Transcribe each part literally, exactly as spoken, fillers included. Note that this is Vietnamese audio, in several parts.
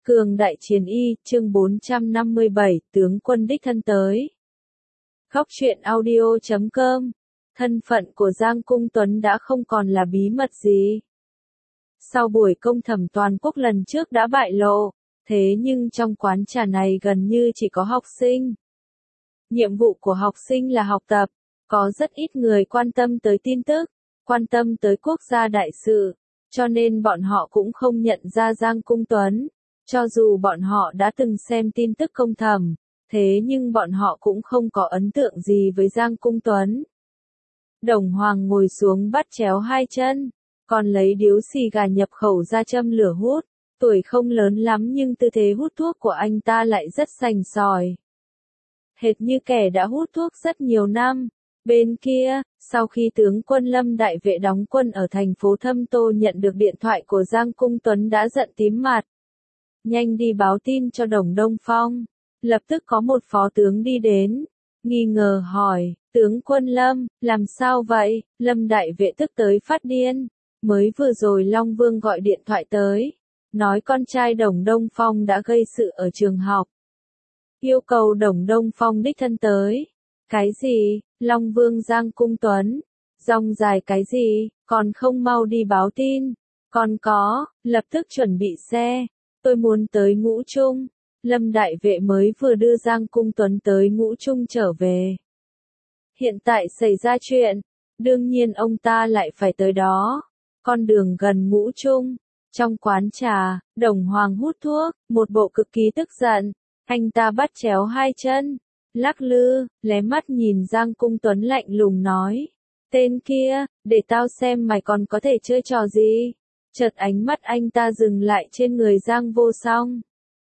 Cường đại chiến y, chương bốn trăm năm mươi bảy, tướng quân đích thân tới. Góc truyện audio chấm com. Thân phận của Giang Cung Tuấn đã không còn là bí mật gì. Sau buổi công thẩm toàn quốc lần trước đã bại lộ, thế nhưng trong quán trà này gần như chỉ có học sinh. Nhiệm vụ của học sinh là học tập, có rất ít người quan tâm tới tin tức, quan tâm tới quốc gia đại sự, cho nên bọn họ cũng không nhận ra Giang Cung Tuấn. Cho dù bọn họ đã từng xem tin tức công thẩm, thế nhưng bọn họ cũng không có ấn tượng gì với Giang Cung Tuấn. Đồng Hoàng ngồi xuống bắt chéo hai chân, còn lấy điếu xì gà nhập khẩu ra châm lửa hút. Tuổi không lớn lắm nhưng tư thế hút thuốc của anh ta lại rất sành sỏi. Hệt như kẻ đã hút thuốc rất nhiều năm. Bên kia, sau khi tướng quân Lâm Đại Vệ đóng quân ở thành phố Thâm Tô nhận được điện thoại của Giang Cung Tuấn đã giận tím mặt. Nhanh đi báo tin cho Đồng Đông Phong. Lập tức có một phó tướng đi đến, nghi ngờ hỏi, tướng quân Lâm, làm sao vậy? Lâm Đại Vệ tức tới phát điên. Mới vừa rồi Long Vương gọi điện thoại tới, nói con trai Đồng Đông Phong đã gây sự ở trường học. Yêu cầu Đồng Đông Phong đích thân tới. Cái gì? Long Vương Giang Cung Tuấn. Rong dài cái gì? Còn không mau đi báo tin. Còn có, lập tức chuẩn bị xe. Tôi muốn tới Ngũ Trung. Lâm Đại Vệ mới vừa đưa Giang Cung Tuấn tới Ngũ Trung trở về. Hiện tại xảy ra chuyện, đương nhiên ông ta lại phải tới đó. Con đường gần Ngũ Trung, trong quán trà, Đồng Hoàng hút thuốc, một bộ cực kỳ tức giận. Anh ta bắt chéo hai chân, lắc lư, lé mắt nhìn Giang Cung Tuấn lạnh lùng nói. Tên kia, để tao xem mày còn có thể chơi trò gì. Chợt ánh mắt anh ta dừng lại trên người Giang Vô Song.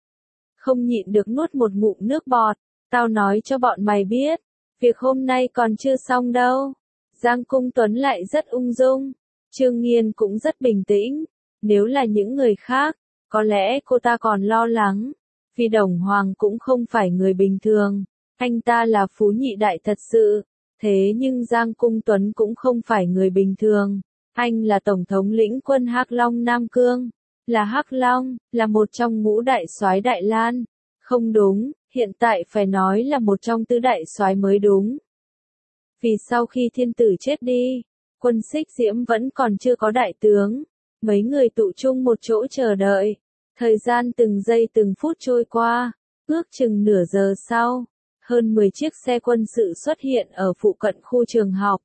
Không nhịn được nuốt một ngụm nước bọt, tao nói cho bọn mày biết, việc hôm nay còn chưa xong đâu. Giang Cung Tuấn lại rất ung dung, Trương Nghiên cũng rất bình tĩnh, nếu là những người khác, có lẽ cô ta còn lo lắng, vì Đồng Hoàng cũng không phải người bình thường, anh ta là phú nhị đại thật sự, thế nhưng Giang Cung Tuấn cũng không phải người bình thường. Anh là tổng thống lĩnh quân Hắc Long Nam Cương, là Hắc Long, là một trong ngũ đại soái Đại Lan. Không đúng, hiện tại phải nói là một trong tứ đại soái mới đúng. Vì sau khi thiên tử chết đi, quân Xích Diễm vẫn còn chưa có đại tướng. Mấy người tụ chung một chỗ chờ đợi. Thời gian từng giây từng phút trôi qua, ước chừng nửa giờ sau, hơn mười chiếc xe quân sự xuất hiện ở phụ cận khu trường học.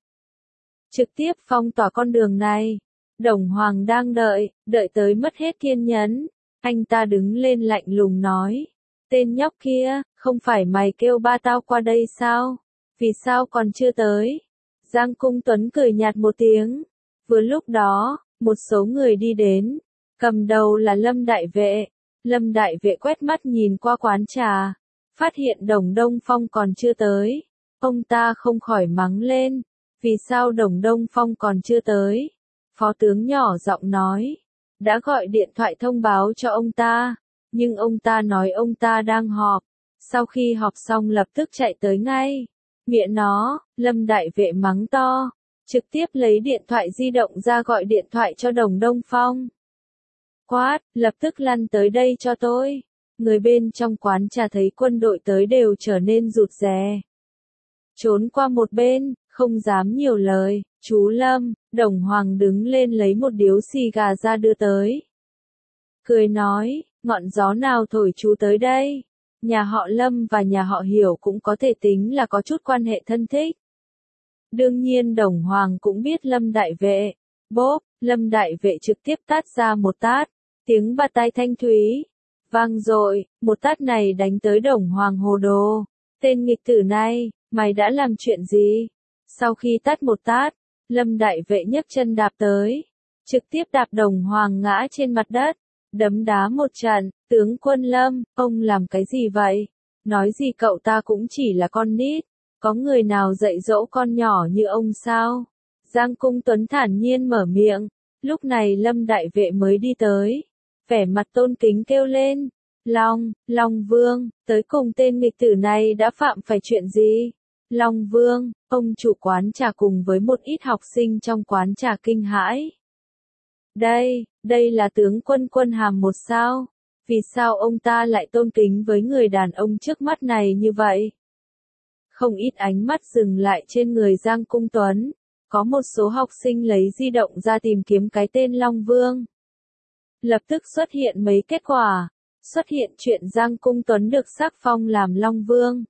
Trực tiếp phong tỏa con đường này. Đồng Hoàng đang đợi, đợi tới mất hết kiên nhẫn. Anh ta đứng lên lạnh lùng nói. Tên nhóc kia, không phải mày kêu ba tao qua đây sao? Vì sao còn chưa tới? Giang Cung Tuấn cười nhạt một tiếng. Vừa lúc đó, một số người đi đến. Cầm đầu là Lâm Đại Vệ. Lâm Đại Vệ quét mắt nhìn qua quán trà. Phát hiện Đồng Đông Phong còn chưa tới. Ông ta không khỏi mắng lên. Vì sao Đồng Đông Phong còn chưa tới? Phó tướng nhỏ giọng nói. Đã gọi điện thoại thông báo cho ông ta. Nhưng ông ta nói ông ta đang họp. Sau khi họp xong lập tức chạy tới ngay. Mẹ nó, Lâm Đại Vệ mắng to. Trực tiếp lấy điện thoại di động ra gọi điện thoại cho Đồng Đông Phong. Quát, lập tức lăn tới đây cho tôi. Người bên trong quán trà thấy quân đội tới đều trở nên rụt rè. Trốn qua một bên, không dám nhiều lời. Chú Lâm, Đồng Hoàng đứng lên lấy một điếu xì gà ra đưa tới. Cười nói, ngọn gió nào thổi chú tới đây? Nhà họ Lâm và nhà họ Hiểu cũng có thể tính là có chút quan hệ thân thích. Đương nhiên Đồng Hoàng cũng biết Lâm Đại Vệ. Bốp, Lâm Đại Vệ trực tiếp tát ra một tát. Tiếng bạt tai thanh thúy. Vang dội, một tát này đánh tới Đồng Hoàng hồ đồ. Tên nghịch tử này, mày đã làm chuyện gì? Sau khi tát một tát, Lâm Đại Vệ nhấc chân đạp tới. Trực tiếp đạp Đồng Hoàng ngã trên mặt đất. Đấm đá một trận, tướng quân Lâm, ông làm cái gì vậy? Nói gì cậu ta cũng chỉ là con nít. Có người nào dạy dỗ con nhỏ như ông sao? Giang Cung Tuấn thản nhiên mở miệng. Lúc này Lâm Đại Vệ mới đi tới. Vẻ mặt tôn kính kêu lên. Long, Long Vương, tới cùng tên nghịch tử này đã phạm phải chuyện gì? Long Vương, ông chủ quán trà cùng với một ít học sinh trong quán trà kinh hãi. Đây, đây là tướng quân Quân Hàm một sao? Vì sao ông ta lại tôn kính với người đàn ông trước mắt này như vậy? Không ít ánh mắt dừng lại trên người Giang Cung Tuấn. Có một số học sinh lấy di động ra tìm kiếm cái tên Long Vương. Lập tức xuất hiện mấy kết quả. Xuất hiện chuyện Giang Cung Tuấn được sắc phong làm Long Vương.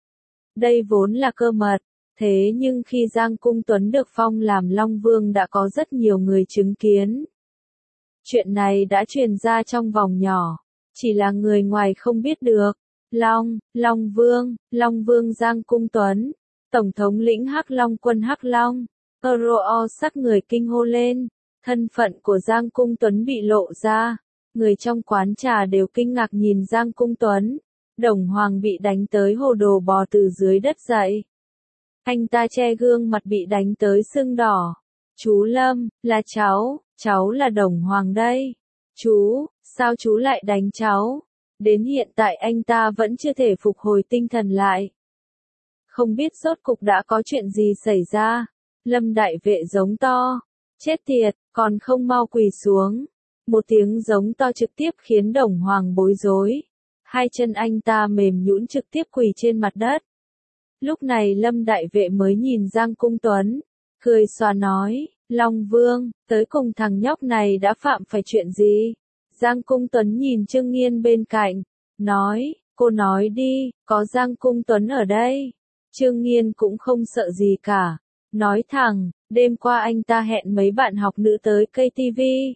Đây vốn là cơ mật. Thế nhưng khi Giang Cung Tuấn được phong làm Long Vương đã có rất nhiều người chứng kiến. Chuyện này đã truyền ra trong vòng nhỏ. Chỉ là người ngoài không biết được. Long, Long Vương, Long Vương Giang Cung Tuấn. Tổng thống lĩnh Hắc Long quân Hắc Long. Ro sắc người kinh hô lên. Thân phận của Giang Cung Tuấn bị lộ ra. Người trong quán trà đều kinh ngạc nhìn Giang Cung Tuấn. Đồng Hoàng bị đánh tới hồ đồ bò từ dưới đất dậy. Anh ta che gương mặt bị đánh tới sưng đỏ. Chú Lâm, là cháu, cháu là Đồng Hoàng đây. Chú, sao chú lại đánh cháu? Đến hiện tại anh ta vẫn chưa thể phục hồi tinh thần lại. Không biết rốt cục đã có chuyện gì xảy ra. Lâm đại vệ giống to. Chết tiệt, còn không mau quỳ xuống. Một tiếng giống to trực tiếp khiến Đồng Hoàng bối rối. Hai chân anh ta mềm nhũn trực tiếp quỳ trên mặt đất. Lúc này Lâm đại vệ mới nhìn Giang Cung Tuấn. Cười xòa nói, Long Vương, tới cùng thằng nhóc này đã phạm phải chuyện gì? Giang Cung Tuấn nhìn Trương Nghiên bên cạnh. Nói, cô nói đi, có Giang Cung Tuấn ở đây. Trương Nghiên cũng không sợ gì cả. Nói thẳng, đêm qua anh ta hẹn mấy bạn học nữ tới ca tê vê.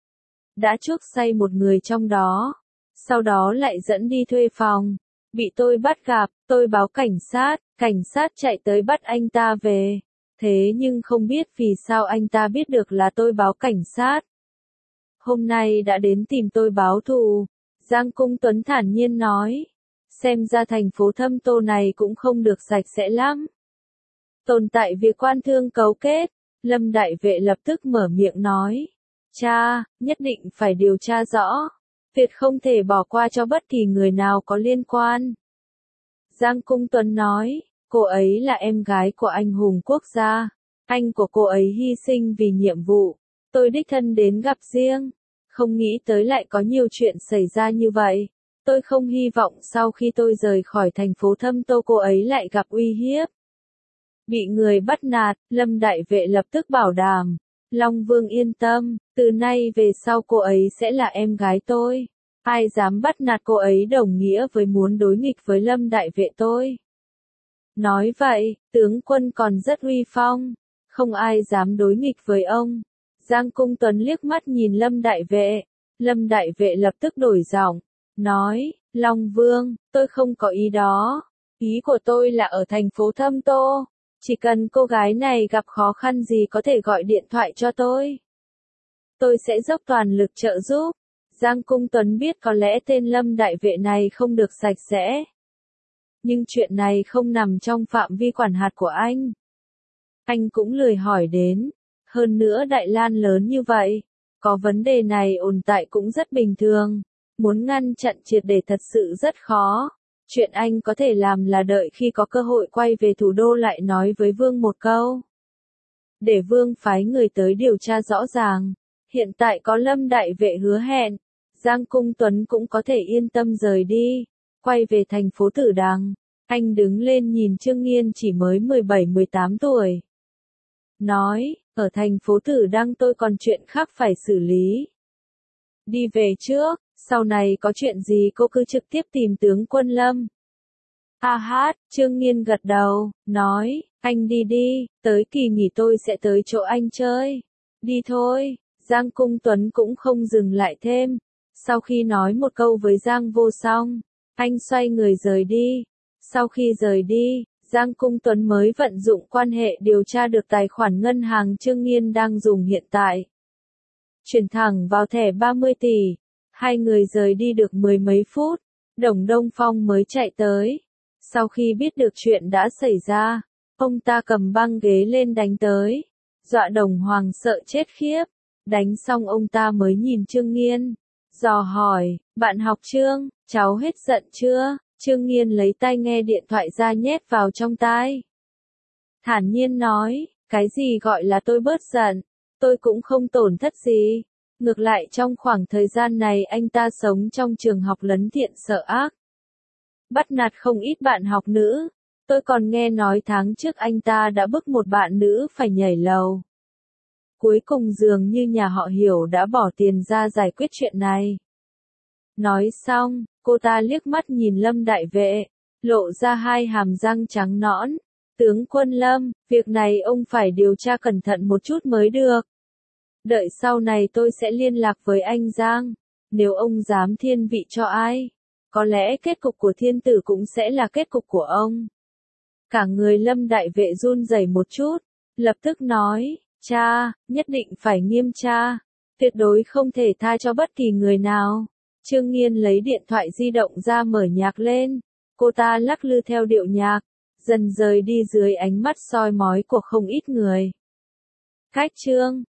Đã chuốc say một người trong đó. Sau đó lại dẫn đi thuê phòng. Bị tôi bắt gặp, tôi báo cảnh sát, cảnh sát chạy tới bắt anh ta về. Thế nhưng không biết vì sao anh ta biết được là tôi báo cảnh sát. Hôm nay đã đến tìm tôi báo thù. Giang Cung Tuấn thản nhiên nói. Xem ra thành phố Thâm Tô này cũng không được sạch sẽ lắm. Tồn tại việc quan thương cấu kết. Lâm đại vệ lập tức mở miệng nói. Cha, nhất định phải điều tra rõ. Việc không thể bỏ qua cho bất kỳ người nào có liên quan. Giang Cung Tuấn nói, cô ấy là em gái của anh hùng quốc gia. Anh của cô ấy hy sinh vì nhiệm vụ. Tôi đích thân đến gặp riêng. Không nghĩ tới lại có nhiều chuyện xảy ra như vậy. Tôi không hy vọng sau khi tôi rời khỏi thành phố Thâm Tô cô ấy lại gặp uy hiếp. Bị người bắt nạt, Lâm đại vệ lập tức bảo đảm. Long Vương yên tâm, từ nay về sau cô ấy sẽ là em gái tôi. Ai dám bắt nạt cô ấy đồng nghĩa với muốn đối nghịch với Lâm đại vệ tôi. Nói vậy, tướng quân còn rất uy phong. Không ai dám đối nghịch với ông. Giang Cung Tuấn liếc mắt nhìn Lâm đại vệ. Lâm đại vệ lập tức đổi giọng. Nói, Long Vương, tôi không có ý đó. Ý của tôi là ở thành phố Thâm Tô. Chỉ cần cô gái này gặp khó khăn gì có thể gọi điện thoại cho tôi. Tôi sẽ dốc toàn lực trợ giúp. Giang Cung Tuấn biết có lẽ tên Lâm đại vệ này không được sạch sẽ. Nhưng chuyện này không nằm trong phạm vi quản hạt của anh. Anh cũng lười hỏi đến. Hơn nữa Đại Lan lớn như vậy. Có vấn đề này ồn tại cũng rất bình thường. Muốn ngăn chặn triệt để thật sự rất khó. Chuyện anh có thể làm là đợi khi có cơ hội quay về thủ đô lại nói với Vương một câu. Để Vương phái người tới điều tra rõ ràng. Hiện tại có Lâm đại vệ hứa hẹn. Giang Cung Tuấn cũng có thể yên tâm rời đi. Quay về thành phố Tử Đằng. Anh đứng lên nhìn Trương Nghiên chỉ mới mười bảy mười tám tuổi. Nói, ở thành phố Tử Đăng tôi còn chuyện khác phải xử lý. Đi về trước, sau này có chuyện gì cô cứ trực tiếp tìm tướng quân Lâm. Ha hát, Trương Nghiên gật đầu, nói, anh đi đi, tới kỳ nghỉ tôi sẽ tới chỗ anh chơi. Đi thôi, Giang Cung Tuấn cũng không dừng lại thêm. Sau khi nói một câu với Giang Vô Song, anh xoay người rời đi. Sau khi rời đi, Giang Cung Tuấn mới vận dụng quan hệ điều tra được tài khoản ngân hàng Trương Nghiên đang dùng hiện tại. Chuyển thẳng vào thẻ ba mươi tỷ. Hai người rời đi được mười mấy phút. Đồng Đông Phong mới chạy tới. Sau khi biết được chuyện đã xảy ra, ông ta cầm băng ghế lên đánh tới. Dọa Đồng Hoàng sợ chết khiếp. Đánh xong ông ta mới nhìn Trương Nghiên. Dò hỏi, bạn học Trương, cháu hết giận chưa? Trương Nghiên lấy tai nghe điện thoại ra nhét vào trong tai. Thản nhiên nói, cái gì gọi là tôi bớt giận, tôi cũng không tổn thất gì. Ngược lại trong khoảng thời gian này anh ta sống trong trường học lấn thiện sợ ác. Bắt nạt không ít bạn học nữ. Tôi còn nghe nói tháng trước anh ta đã bức một bạn nữ phải nhảy lầu. Cuối cùng dường như nhà họ Hiểu đã bỏ tiền ra giải quyết chuyện này. Nói xong, cô ta liếc mắt nhìn Lâm đại vệ, lộ ra hai hàm răng trắng nõn. Tướng quân Lâm, việc này ông phải điều tra cẩn thận một chút mới được. Đợi sau này tôi sẽ liên lạc với anh Giang. Nếu ông dám thiên vị cho ai, có lẽ kết cục của thiên tử cũng sẽ là kết cục của ông. Cả người Lâm đại vệ run rẩy một chút, lập tức nói, cha, nhất định phải nghiêm tra, tuyệt đối không thể tha cho bất kỳ người nào. Trương Nghiên lấy điện thoại di động ra mở nhạc lên, cô ta lắc lư theo điệu nhạc, dần rời đi dưới ánh mắt soi mói của không ít người. Cách chương